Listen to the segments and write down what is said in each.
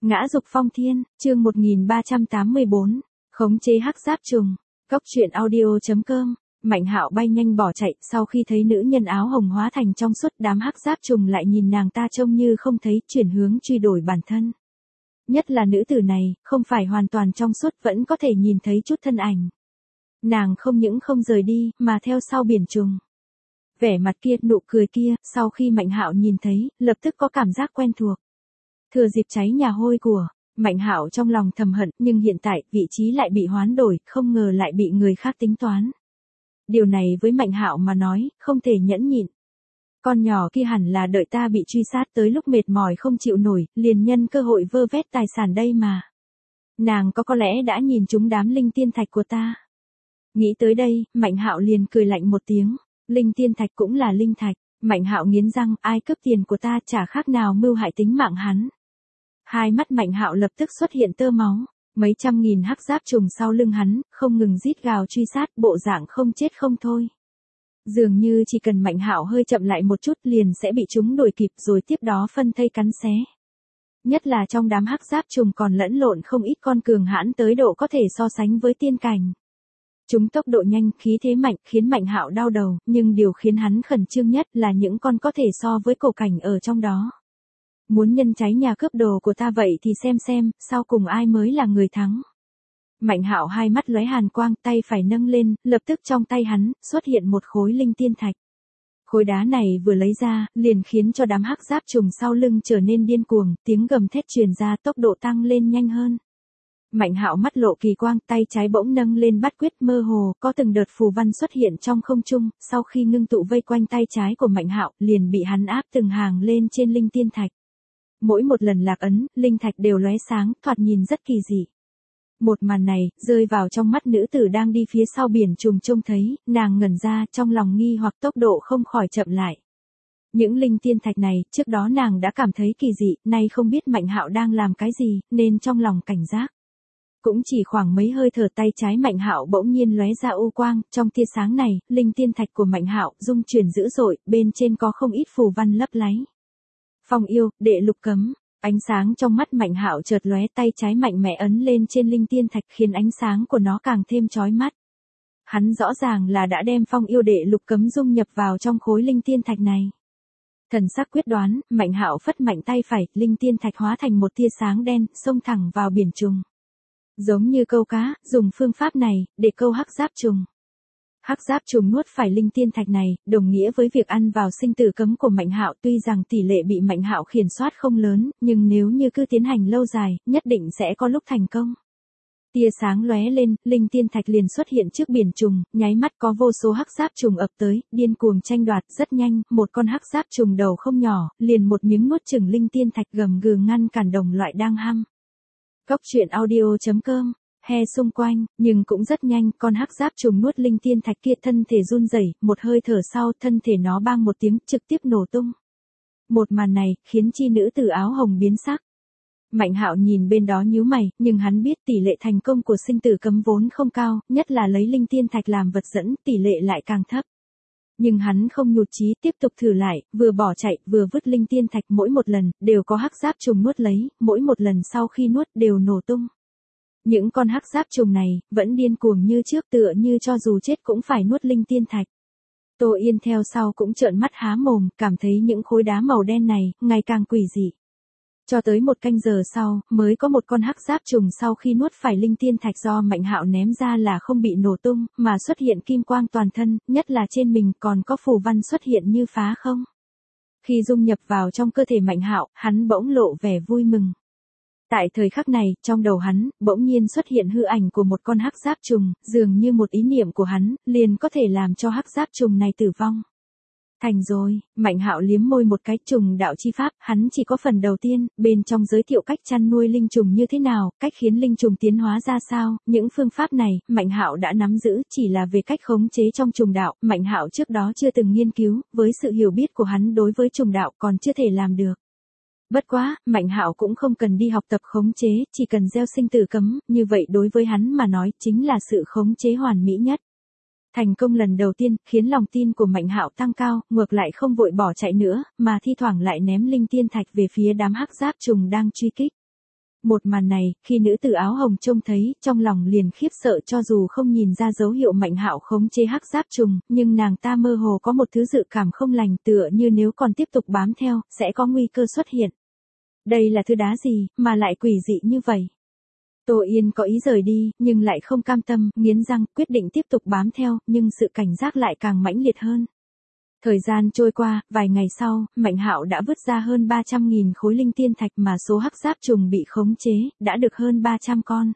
Ngã dục phong thiên, chương 1384, khống chế hắc giáp trùng. Cốc truyện audio.com. Mạnh Hạo bay nhanh bỏ chạy, sau khi thấy nữ nhân áo hồng hóa thành trong suốt, đám hắc giáp trùng lại nhìn nàng ta trông như không thấy, chuyển hướng truy đuổi bản thân. Nhất là nữ tử này, không phải hoàn toàn trong suốt, vẫn có thể nhìn thấy chút thân ảnh. Nàng không những không rời đi, mà theo sau biển trùng. Vẻ mặt kia, nụ cười kia, sau khi Mạnh Hạo nhìn thấy, lập tức có cảm giác quen thuộc. Thừa dịp cháy nhà hôi của, Mạnh Hạo trong lòng thầm hận, nhưng hiện tại, vị trí lại bị hoán đổi, không ngờ lại bị người khác tính toán. Điều này với Mạnh Hạo mà nói, không thể nhẫn nhịn. Con nhỏ kia hẳn là đợi ta bị truy sát tới lúc mệt mỏi không chịu nổi, liền nhân cơ hội vơ vét tài sản đây mà. Nàng có lẽ đã nhìn trúng đám linh tiên thạch của ta. Nghĩ tới đây, Mạnh Hạo liền cười lạnh một tiếng. Linh tiên thạch cũng là linh thạch. Mạnh Hạo nghiến răng, ai cướp tiền của ta chả khác nào mưu hại tính mạng hắn. Hai mắt Mạnh Hạo lập tức xuất hiện tơ máu, mấy trăm nghìn hắc giáp trùng sau lưng hắn, không ngừng rít gào truy sát, bộ dạng không chết không thôi. Dường như chỉ cần Mạnh Hạo hơi chậm lại một chút liền sẽ bị chúng đuổi kịp rồi tiếp đó phân thây cắn xé. Nhất là trong đám hắc giáp trùng còn lẫn lộn không ít con cường hãn tới độ có thể so sánh với tiên cảnh. Chúng tốc độ nhanh, khí thế mạnh, khiến Mạnh Hạo đau đầu, nhưng điều khiến hắn khẩn trương nhất là những con có thể so với cổ cảnh ở trong đó. Muốn nhân cháy nhà cướp đồ của ta vậy thì xem, sau cùng ai mới là người thắng. Mạnh Hạo hai mắt lóe hàn quang, tay phải nâng lên, lập tức trong tay hắn, xuất hiện một khối linh tiên thạch. Khối đá này vừa lấy ra, liền khiến cho đám hắc giáp trùng sau lưng trở nên điên cuồng, tiếng gầm thét truyền ra, tốc độ tăng lên nhanh hơn. Mạnh Hạo mắt lộ kỳ quang, tay trái bỗng nâng lên bắt quyết, mơ hồ, có từng đợt phù văn xuất hiện trong không trung, sau khi ngưng tụ vây quanh tay trái của Mạnh Hạo, liền bị hắn áp từng hàng lên trên linh tiên thạch. Mỗi một lần lạc ấn, linh thạch đều lóe sáng, thoạt nhìn rất kỳ dị. Một màn này, rơi vào trong mắt nữ tử đang đi phía sau biển trùng trông thấy, nàng ngẩn ra, trong lòng nghi hoặc tốc độ không khỏi chậm lại. Những linh tiên thạch này, trước đó nàng đã cảm thấy kỳ dị, nay không biết Mạnh Hạo đang làm cái gì, nên trong lòng cảnh giác. Cũng chỉ khoảng mấy hơi thở, tay trái Mạnh Hạo bỗng nhiên lóe ra u quang, trong tia sáng này, linh tiên thạch của Mạnh Hạo rung chuyển dữ dội, bên trên có không ít phù văn lấp láy. Phong yêu, đệ lục cấm. Ánh sáng trong mắt Mạnh Hạo chợt lóe, tay trái mạnh mẽ ấn lên trên linh tiên thạch khiến ánh sáng của nó càng thêm chói mắt. Hắn rõ ràng là đã đem phong yêu đệ lục cấm dung nhập vào trong khối linh tiên thạch này. Thần sắc quyết đoán, Mạnh Hạo phất mạnh tay phải, linh tiên thạch hóa thành một tia sáng đen, xông thẳng vào biển trùng. Giống như câu cá, dùng phương pháp này để câu hắc giáp trùng. Hắc giáp trùng nuốt phải linh tiên thạch này, đồng nghĩa với việc ăn vào sinh tử cấm của Mạnh Hạo, tuy rằng tỷ lệ bị Mạnh Hạo khiển soát không lớn, nhưng nếu như cứ tiến hành lâu dài, nhất định sẽ có lúc thành công. Tia sáng lóe lên, linh tiên thạch liền xuất hiện trước biển trùng, nháy mắt có vô số hắc giáp trùng ập tới, điên cuồng tranh đoạt, rất nhanh, một con hắc giáp trùng đầu không nhỏ, liền một miếng nuốt chửng linh tiên thạch, gầm gừ ngăn cản đồng loại đang hăm. Cốc truyện audio.com. He xung quanh, nhưng cũng rất nhanh, con hắc giáp trùng nuốt linh tiên thạch kia thân thể run rẩy, một hơi thở sau, thân thể nó bang một tiếng, trực tiếp nổ tung. Một màn này, khiến chi nữ tử áo hồng biến sắc. Mạnh Hạo nhìn bên đó nhíu mày, nhưng hắn biết tỷ lệ thành công của sinh tử cấm vốn không cao, nhất là lấy linh tiên thạch làm vật dẫn, tỷ lệ lại càng thấp. Nhưng hắn không nhụt chí, tiếp tục thử lại, vừa bỏ chạy, vừa vứt linh tiên thạch, mỗi một lần, đều có hắc giáp trùng nuốt lấy, mỗi một lần sau khi nuốt, đều nổ tung. Những con hắc giáp trùng này, vẫn điên cuồng như trước, tựa như cho dù chết cũng phải nuốt linh tiên thạch. Tô Yên theo sau cũng trợn mắt há mồm, cảm thấy những khối đá màu đen này, ngày càng quỷ dị. Cho tới một canh giờ sau, mới có một con hắc giáp trùng sau khi nuốt phải linh tiên thạch do Mạnh Hạo ném ra là không bị nổ tung, mà xuất hiện kim quang toàn thân, nhất là trên mình còn có phù văn xuất hiện như phá không. Khi dung nhập vào trong cơ thể Mạnh Hạo, hắn bỗng lộ vẻ vui mừng. Tại thời khắc này, trong đầu hắn, bỗng nhiên xuất hiện hư ảnh của một con hắc giáp trùng, dường như một ý niệm của hắn, liền có thể làm cho hắc giáp trùng này tử vong. Thành rồi, Mạnh Hạo liếm môi một cái, trùng đạo chi pháp, hắn chỉ có phần đầu tiên, bên trong giới thiệu cách chăn nuôi linh trùng như thế nào, cách khiến linh trùng tiến hóa ra sao, những phương pháp này, Mạnh Hạo đã nắm giữ, chỉ là về cách khống chế trong trùng đạo, Mạnh Hạo trước đó chưa từng nghiên cứu, với sự hiểu biết của hắn đối với trùng đạo còn chưa thể làm được. Bất quá, Mạnh Hạo cũng không cần đi học tập khống chế, chỉ cần gieo sinh tử cấm, như vậy đối với hắn mà nói, chính là sự khống chế hoàn mỹ nhất. Thành công lần đầu tiên, khiến lòng tin của Mạnh Hạo tăng cao, ngược lại không vội bỏ chạy nữa, mà thi thoảng lại ném linh tiên thạch về phía đám hắc giáp trùng đang truy kích. Một màn này, khi nữ tử áo hồng trông thấy, trong lòng liền khiếp sợ cho dù không nhìn ra dấu hiệu Mạnh Hạo khống chế hắc giáp trùng, nhưng nàng ta mơ hồ có một thứ dự cảm không lành tựa như nếu còn tiếp tục bám theo, sẽ có nguy cơ xuất hiện. Đây là thứ đá gì, mà lại quỷ dị như vậy? Tô Yên có ý rời đi, nhưng lại không cam tâm, nghiến răng, quyết định tiếp tục bám theo, nhưng sự cảnh giác lại càng mãnh liệt hơn. Thời gian trôi qua, vài ngày sau, Mạnh Hạo đã vứt ra hơn 300.000 khối linh tiên thạch mà số hắc giáp trùng bị khống chế, đã được hơn 300 con.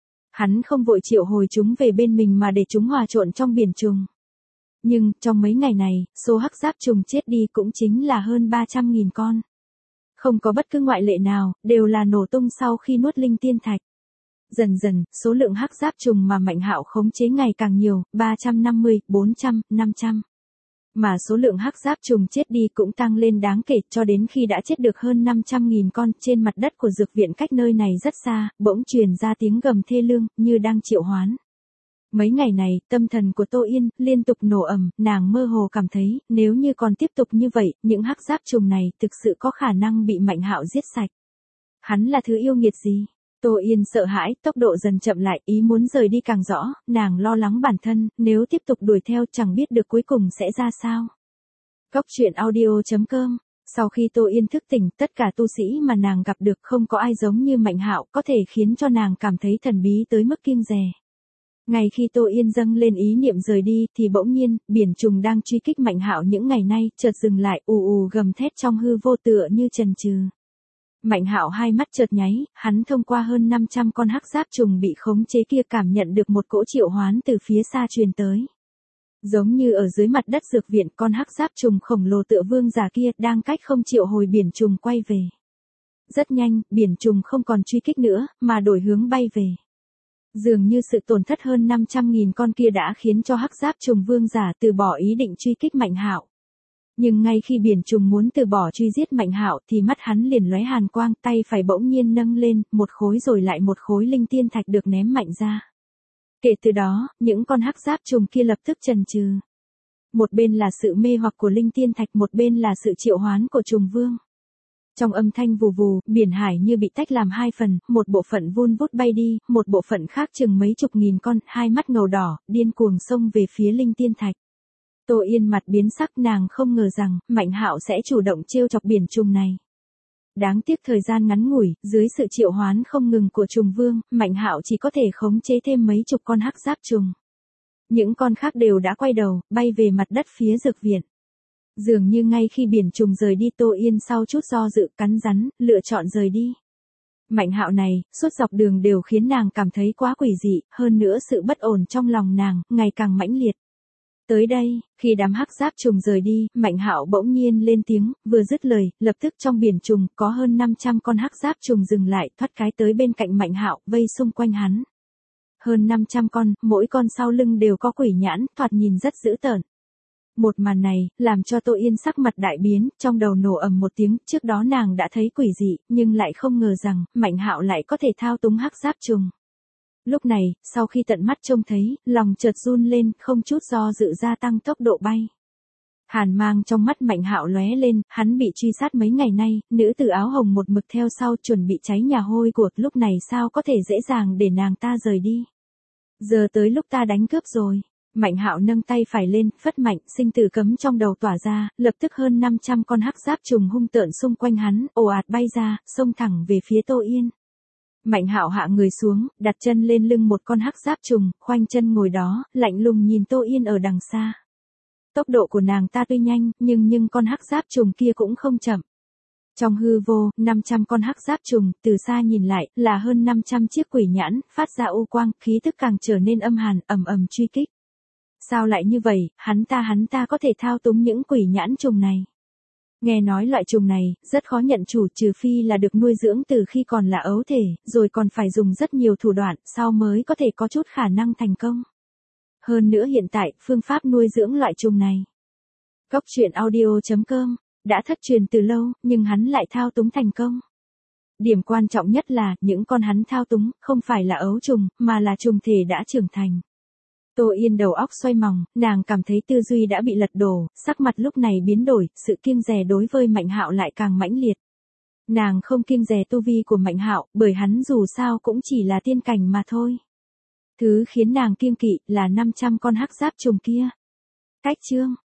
Hắn không vội triệu hồi chúng về bên mình mà để chúng hòa trộn trong biển trùng. Nhưng, trong mấy ngày này, số hắc giáp trùng chết đi cũng chính là hơn 300.000 con. Không có bất cứ ngoại lệ nào, đều là nổ tung sau khi nuốt linh tiên thạch. Dần dần, số lượng hắc giáp trùng mà Mạnh Hạo khống chế ngày càng nhiều, 350, 400, 500. Mà số lượng hắc giáp trùng chết đi cũng tăng lên đáng kể cho đến khi đã chết được hơn 500.000 con. Trên mặt đất của dược viện cách nơi này rất xa, bỗng truyền ra tiếng gầm thê lương, như đang triệu hoán. Mấy ngày này, tâm thần của Tô Yên liên tục nổ ầm, nàng mơ hồ cảm thấy, nếu như còn tiếp tục như vậy, những hắc giáp trùng này thực sự có khả năng bị Mạnh Hạo giết sạch. Hắn là thứ yêu nghiệt gì? Tô Yên sợ hãi, tốc độ dần chậm lại, ý muốn rời đi càng rõ, nàng lo lắng bản thân, nếu tiếp tục đuổi theo chẳng biết được cuối cùng sẽ ra sao. Cốc truyện audio.com. Sau khi Tô Yên thức tỉnh, tất cả tu sĩ mà nàng gặp được không có ai giống như Mạnh Hạo, có thể khiến cho nàng cảm thấy thần bí tới mức kiêng dè. Ngay khi Tô Yên dâng lên ý niệm rời đi, thì bỗng nhiên, biển trùng đang truy kích Mạnh Hạo những ngày nay, chợt dừng lại, ù ù gầm thét trong hư vô tựa như chần chừ. Mạnh Hạo hai mắt chợt nháy, hắn thông qua hơn 500 con hắc giáp trùng bị khống chế kia cảm nhận được một cỗ triệu hoán từ phía xa truyền tới. Giống như ở dưới mặt đất dược viện, con hắc giáp trùng khổng lồ tựa vương giả kia đang cách không triệu hồi biển trùng quay về. Rất nhanh, biển trùng không còn truy kích nữa, mà đổi hướng bay về. Dường như sự tổn thất hơn 500.000 con kia đã khiến cho hắc giáp trùng vương giả từ bỏ ý định truy kích Mạnh Hạo. Nhưng ngay khi biển trùng muốn từ bỏ truy giết Mạnh Hạo thì mắt hắn liền lóe hàn quang, tay phải bỗng nhiên nâng lên, một khối rồi lại một khối linh tiên thạch được ném mạnh ra. Kể từ đó, những con hắc giáp trùng kia lập tức chần chừ. Một bên là sự mê hoặc của linh tiên thạch, một bên là sự triệu hoán của trùng vương. Trong âm thanh vù vù, biển hải như bị tách làm hai phần, một bộ phận vun vút bay đi, một bộ phận khác chừng mấy chục nghìn con, hai mắt ngầu đỏ, điên cuồng xông về phía linh tiên thạch. Tô Yên mặt biến sắc, nàng không ngờ rằng, Mạnh Hạo sẽ chủ động trêu chọc biển trùng này. Đáng tiếc thời gian ngắn ngủi, dưới sự triệu hoán không ngừng của trùng vương, Mạnh Hạo chỉ có thể khống chế thêm mấy chục con hắc giáp trùng. Những con khác đều đã quay đầu, bay về mặt đất phía dược viện. Dường như ngay khi biển trùng rời đi, Tô Yên sau chút do dự cắn rắn, lựa chọn rời đi. Mạnh Hạo này, suốt dọc đường đều khiến nàng cảm thấy quá quỷ dị, hơn nữa sự bất ổn trong lòng nàng, ngày càng mãnh liệt. Tới đây, khi đám hắc giáp trùng rời đi, Mạnh Hạo bỗng nhiên lên tiếng, vừa dứt lời, lập tức trong biển trùng, có hơn 500 con hắc giáp trùng dừng lại, thoát cái tới bên cạnh Mạnh Hạo, vây xung quanh hắn. Hơn 500 con, mỗi con sau lưng đều có quỷ nhãn, thoạt nhìn rất dữ tợn. Một màn này, làm cho Tô Yên sắc mặt đại biến, trong đầu nổ ầm một tiếng, trước đó nàng đã thấy quỷ dị, nhưng lại không ngờ rằng, Mạnh Hạo lại có thể thao túng hắc giáp trùng. Lúc này, sau khi tận mắt trông thấy, lòng chợt run lên, không chút do dự gia tăng tốc độ bay. Hàn mang trong mắt Mạnh Hạo lóe lên, hắn bị truy sát mấy ngày nay, nữ tử áo hồng một mực theo sau chuẩn bị cháy nhà hôi của, lúc này sao có thể dễ dàng để nàng ta rời đi. Giờ tới lúc ta đánh cướp rồi. Mạnh Hạo nâng tay phải lên, phất mạnh, sinh tử cấm trong đầu tỏa ra, lập tức hơn 500 con hắc giáp trùng hung tợn xung quanh hắn, ồ ạt bay ra, xông thẳng về phía Tô Yên. Mạnh Hạo hạ người xuống, đặt chân lên lưng một con hắc giáp trùng, khoanh chân ngồi đó, lạnh lùng nhìn Tô Yên ở đằng xa. Tốc độ của nàng ta tuy nhanh, nhưng con hắc giáp trùng kia cũng không chậm. Trong hư vô, 500 con hắc giáp trùng, từ xa nhìn lại, là hơn 500 chiếc quỷ nhãn, phát ra u quang, khí tức càng trở nên âm hàn, ầm ầm truy kích. Sao lại như vậy, hắn ta có thể thao túng những quỷ nhãn trùng này. Nghe nói loại trùng này, rất khó nhận chủ, trừ phi là được nuôi dưỡng từ khi còn là ấu thể, rồi còn phải dùng rất nhiều thủ đoạn, sau mới có thể có chút khả năng thành công. Hơn nữa hiện tại, phương pháp nuôi dưỡng loại trùng này. Cốc truyện audio.com, đã thất truyền từ lâu, nhưng hắn lại thao túng thành công. Điểm quan trọng nhất là, những con hắn thao túng, không phải là ấu trùng, mà là trùng thể đã trưởng thành. Tô Yên đầu óc xoay mòng, nàng cảm thấy tư duy đã bị lật đổ, sắc mặt lúc này biến đổi, sự kiêng dè đối với Mạnh Hạo lại càng mãnh liệt. Nàng không kiêng dè tu vi của Mạnh Hạo, bởi hắn dù sao cũng chỉ là tiên cảnh mà thôi. Thứ khiến nàng kiêng kỵ là 500 con hắc giáp trùng kia. Cách chương